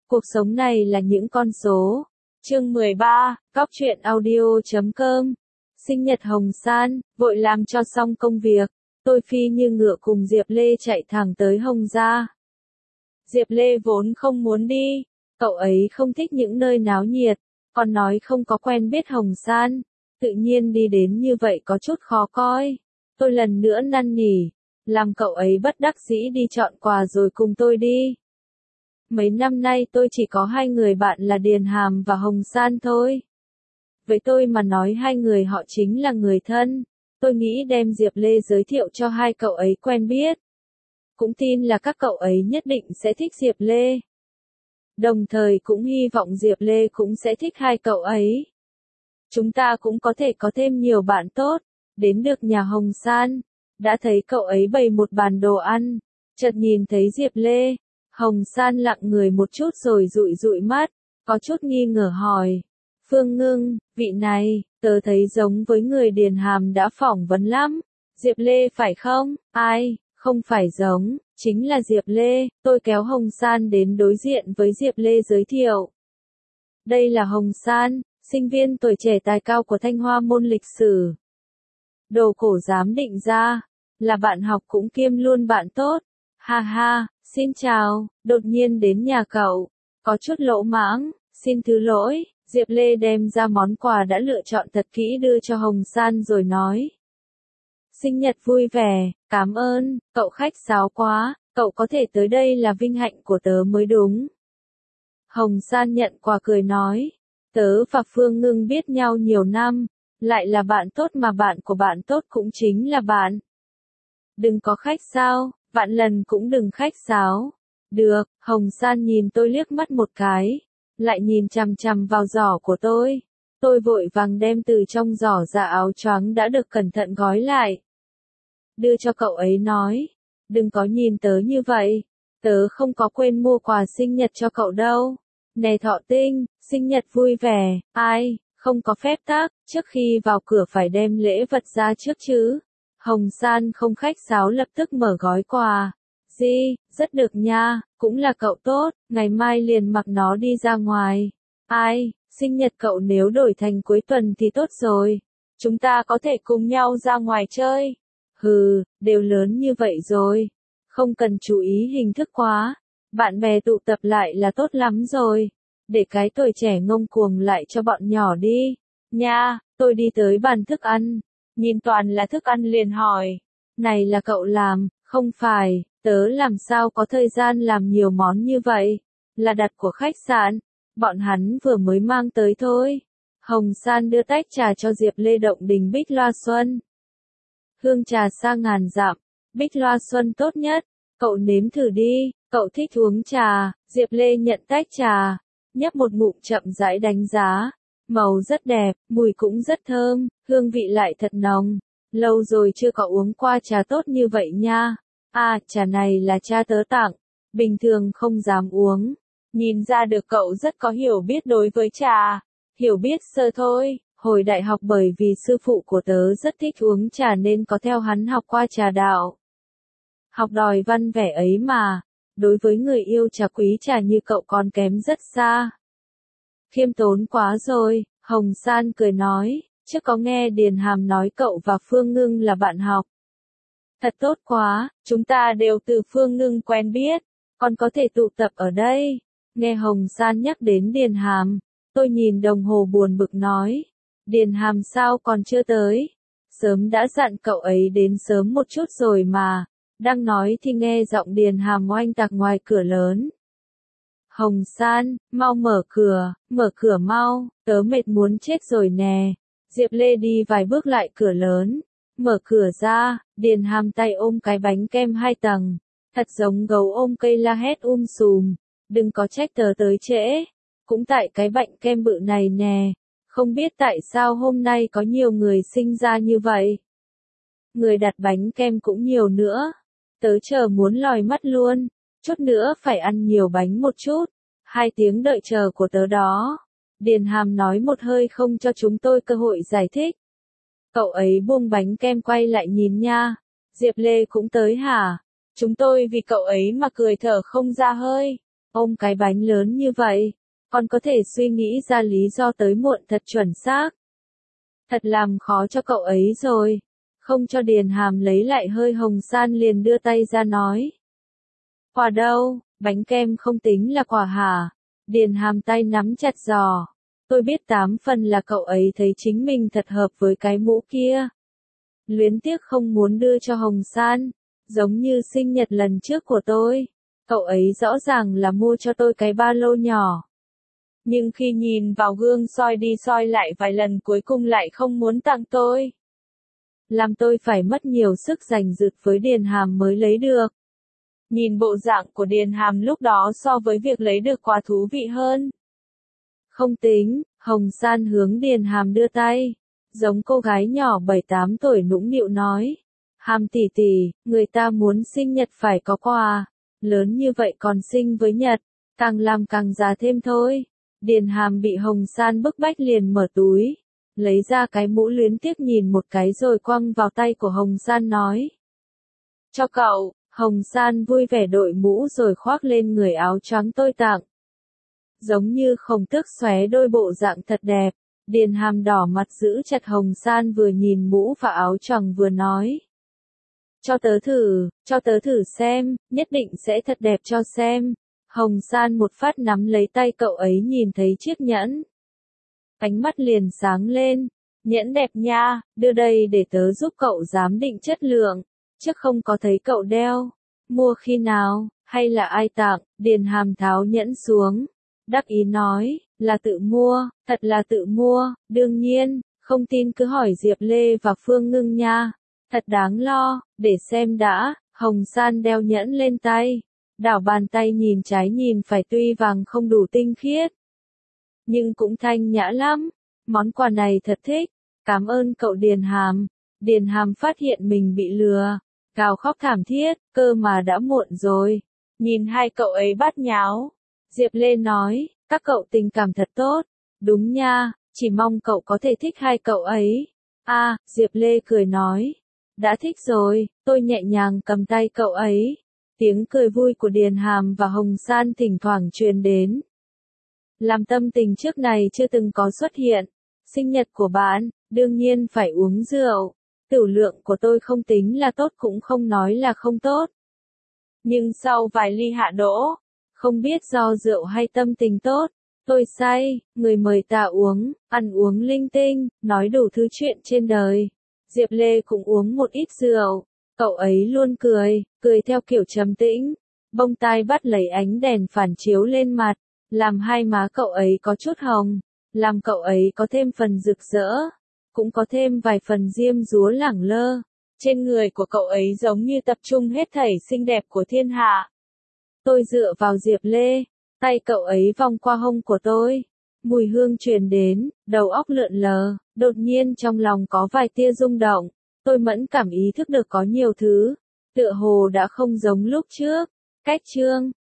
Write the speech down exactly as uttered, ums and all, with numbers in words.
Cuộc sống này là những con số. Chương mười ba, Cóc truyện audio chấm com. Sinh nhật Hồng San, vội làm cho xong công việc. Tôi phi như ngựa cùng Diệp Lê chạy thẳng tới Hồng gia. Diệp Lê vốn không muốn đi, cậu ấy không thích những nơi náo nhiệt, còn nói không có quen biết Hồng San, tự nhiên đi đến như vậy có chút khó coi. Tôi lần nữa năn nỉ, làm cậu ấy bất đắc dĩ đi chọn quà rồi cùng tôi đi. Mấy năm nay tôi chỉ có hai người bạn là Điền Hàm và Hồng San thôi. Với tôi mà nói hai người họ chính là người thân, tôi nghĩ đem Diệp Lê giới thiệu cho hai cậu ấy quen biết. Cũng tin là các cậu ấy nhất định sẽ thích Diệp Lê. Đồng thời cũng hy vọng Diệp Lê cũng sẽ thích hai cậu ấy. Chúng ta cũng có thể có thêm nhiều bạn tốt, đến được nhà Hồng San, đã thấy cậu ấy bày một bàn đồ ăn, chợt nhìn thấy Diệp Lê, Hồng San lặng người một chút rồi dụi dụi mắt, có chút nghi ngờ hỏi. Phương Ngưng, vị này, tớ thấy giống với người Điền Hàm đã phỏng vấn lắm. Diệp Lê phải không? Ai, không phải giống, chính là Diệp Lê. Tôi kéo Hồng San đến đối diện với Diệp Lê giới thiệu. Đây là Hồng San, sinh viên tuổi trẻ tài cao của Thanh Hoa môn lịch sử. Đồ cổ giám định ra, là bạn học cũng kiêm luôn bạn tốt. Ha ha, xin chào, đột nhiên đến nhà cậu, có chút lỗ mãng, xin thứ lỗi. Diệp Lê đem ra món quà đã lựa chọn thật kỹ đưa cho Hồng San rồi nói. Sinh nhật vui vẻ, cảm ơn, cậu khách sáo quá, cậu có thể tới đây là vinh hạnh của tớ mới đúng. Hồng San nhận quà cười nói, tớ và Phương Ngưng biết nhau nhiều năm, lại là bạn tốt mà bạn của bạn tốt cũng chính là bạn. Đừng có khách sao, vạn lần cũng đừng khách sáo. Được, Hồng San nhìn tôi liếc mắt một cái, lại nhìn chằm chằm vào giỏ của tôi. Tôi vội vàng đem từ trong giỏ ra áo choàng đã được cẩn thận gói lại. Đưa cho cậu ấy nói, đừng có nhìn tớ như vậy, tớ không có quên mua quà sinh nhật cho cậu đâu. Nè Thọ Tinh, sinh nhật vui vẻ, ai, không có phép tắc, trước khi vào cửa phải đem lễ vật ra trước chứ. Hồng San không khách sáo lập tức mở gói quà. Di, rất được nha, cũng là cậu tốt, ngày mai liền mặc nó đi ra ngoài. Ai, sinh nhật cậu nếu đổi thành cuối tuần thì tốt rồi. Chúng ta có thể cùng nhau ra ngoài chơi. Hừ, đều lớn như vậy rồi. Không cần chú ý hình thức quá. Bạn bè tụ tập lại là tốt lắm rồi. Để cái tuổi trẻ ngông cuồng lại cho bọn nhỏ đi. Nha, tôi đi tới bàn thức ăn. Nhìn toàn là thức ăn liền hỏi. Này là cậu làm, không phải, tớ làm sao có thời gian làm nhiều món như vậy. Là đặt của khách sạn. Bọn hắn vừa mới mang tới thôi. Hồng San đưa tách trà cho Diệp Lê động đình Bích Loa Xuân. Hương trà xa ngàn dặm, Bích Loa Xuân tốt nhất. Cậu nếm thử đi, cậu thích uống trà. Diệp Lê nhận tách trà, nhấp một ngụm chậm rãi đánh giá. Màu rất đẹp, mùi cũng rất thơm, hương vị lại thật nồng. Lâu rồi chưa có uống qua trà tốt như vậy nha. À, trà này là cha tớ tặng, bình thường không dám uống. Nhìn ra được cậu rất có hiểu biết đối với trà. Hiểu biết sơ thôi, hồi đại học bởi vì sư phụ của tớ rất thích uống trà nên có theo hắn học qua trà đạo. Học đòi văn vẻ ấy mà, đối với người yêu trà quý trà như cậu còn kém rất xa. Khiêm tốn quá rồi, Hồng San cười nói, trước có nghe Điền Hàm nói cậu và Phương Ngưng là bạn học. Thật tốt quá, chúng ta đều từ Phương Ngưng quen biết, còn có thể tụ tập ở đây. Nghe Hồng San nhắc đến Điền Hàm, tôi nhìn đồng hồ buồn bực nói, Điền Hàm sao còn chưa tới? Sớm đã dặn cậu ấy đến sớm một chút rồi mà. Đang nói thì nghe giọng Điền Hàm oanh tạc ngoài cửa lớn. Hồng San, mau mở cửa, mở cửa mau, tớ mệt muốn chết rồi nè. Diệp Lê đi vài bước lại cửa lớn, mở cửa ra, Điền Hàm tay ôm cái bánh kem hai tầng, thật giống gấu ôm cây la hét um sùm, đừng có trách tớ tới trễ, cũng tại cái bệnh kem bự này nè, không biết tại sao hôm nay có nhiều người sinh ra như vậy. Người đặt bánh kem cũng nhiều nữa, tớ chờ muốn lòi mắt luôn. Chút nữa phải ăn nhiều bánh một chút. Hai tiếng đợi chờ của tớ đó. Điền Hàm nói một hơi không cho chúng tôi cơ hội giải thích. Cậu ấy buông bánh kem quay lại nhìn nha. Diệp Lê cũng tới hả? Chúng tôi vì cậu ấy mà cười thở không ra hơi. ôm cái bánh lớn như vậy, còn có thể suy nghĩ ra lý do tới muộn thật chuẩn xác. Thật làm khó cho cậu ấy rồi. Không cho Điền Hàm lấy lại hơi, Hồng San liền đưa tay ra nói. Quà đâu, bánh kem không tính là quà hả? Điền Hàm tay nắm chặt giò. Tôi biết tám phần là cậu ấy thấy chính mình thật hợp với cái mũ kia. Luyến tiếc không muốn đưa cho Hồng San, giống như sinh nhật lần trước của tôi. Cậu ấy rõ ràng là mua cho tôi cái ba lô nhỏ. Nhưng khi nhìn vào gương soi đi soi lại vài lần cuối cùng lại không muốn tặng tôi. Làm tôi phải mất nhiều sức giành giật với Điền Hàm mới lấy được. Nhìn bộ dạng của Điền Hàm lúc đó so với việc lấy được quà thú vị hơn. Không tính, Hồng San hướng Điền Hàm đưa tay. Giống cô gái nhỏ bảy tám tuổi nũng nịu nói. Hàm tỷ tỷ, người ta muốn sinh nhật phải có quà. Lớn như vậy còn sinh với Nhật, càng làm càng già thêm thôi. Điền Hàm bị Hồng San bức bách liền mở túi. Lấy ra cái mũ luyến tiếc nhìn một cái rồi quăng vào tay của Hồng San nói. Cho cậu, Hồng San vui vẻ đội mũ rồi khoác lên người áo trắng tôi tặng. Giống như Khổng Tước xóe đôi bộ dạng thật đẹp. Điền Hàm đỏ mặt giữ chặt Hồng San vừa nhìn mũ và áo choàng vừa nói. Cho tớ thử, cho tớ thử xem, nhất định sẽ thật đẹp cho xem. Hồng San một phát nắm lấy tay cậu ấy nhìn thấy chiếc nhẫn. Ánh mắt liền sáng lên. Nhẫn đẹp nha, đưa đây để tớ giúp cậu giám định chất lượng. Chứ không có thấy cậu đeo. Mua khi nào, hay là ai tặng? Điền Hàm tháo nhẫn xuống. Đắc ý nói, là tự mua, thật là tự mua, đương nhiên, không tin cứ hỏi Diệp Lê và Phương Ngưng nha. Thật đáng lo, để xem đã. Hồng San đeo nhẫn lên tay. Đảo bàn tay nhìn trái nhìn phải, tuy vàng không đủ tinh khiết, nhưng cũng thanh nhã lắm. Món quà này thật thích. Cảm ơn cậu Điền Hàm. Điền Hàm phát hiện mình bị lừa. Gào khóc thảm thiết, cơ mà đã muộn rồi. Nhìn hai cậu ấy bát nháo. Diệp Lê nói, các cậu tình cảm thật tốt. Đúng nha, chỉ mong cậu có thể thích hai cậu ấy. À, Diệp Lê cười nói. Đã thích rồi, tôi nhẹ nhàng cầm tay cậu ấy. Tiếng cười vui của Điền Hàm và Hồng San thỉnh thoảng truyền đến. Làm tâm tình trước này chưa từng có xuất hiện. Sinh nhật của bạn, đương nhiên phải uống rượu. Tửu lượng của tôi không tính là tốt cũng không nói là không tốt. Nhưng sau vài ly hạ đỗ, không biết do rượu hay tâm tình tốt, tôi say, người mời ta uống, ăn uống linh tinh, nói đủ thứ chuyện trên đời. Diệp Lê cũng uống một ít rượu, cậu ấy luôn cười, cười theo kiểu trầm tĩnh, bông tai bắt lấy ánh đèn phản chiếu lên mặt, làm hai má cậu ấy có chút hồng, làm cậu ấy có thêm phần rực rỡ, cũng có thêm vài phần diêm dúa lẳng lơ. Trên người của cậu ấy giống như tập trung hết thảy xinh đẹp của thiên hạ. Tôi dựa vào Diệp Lê, tay cậu ấy vòng qua hông của tôi. Mùi hương truyền đến, đầu óc lượn lờ, đột nhiên trong lòng có vài tia rung động. Tôi mẫn cảm ý thức được có nhiều thứ, tựa hồ đã không giống lúc trước. Cách chương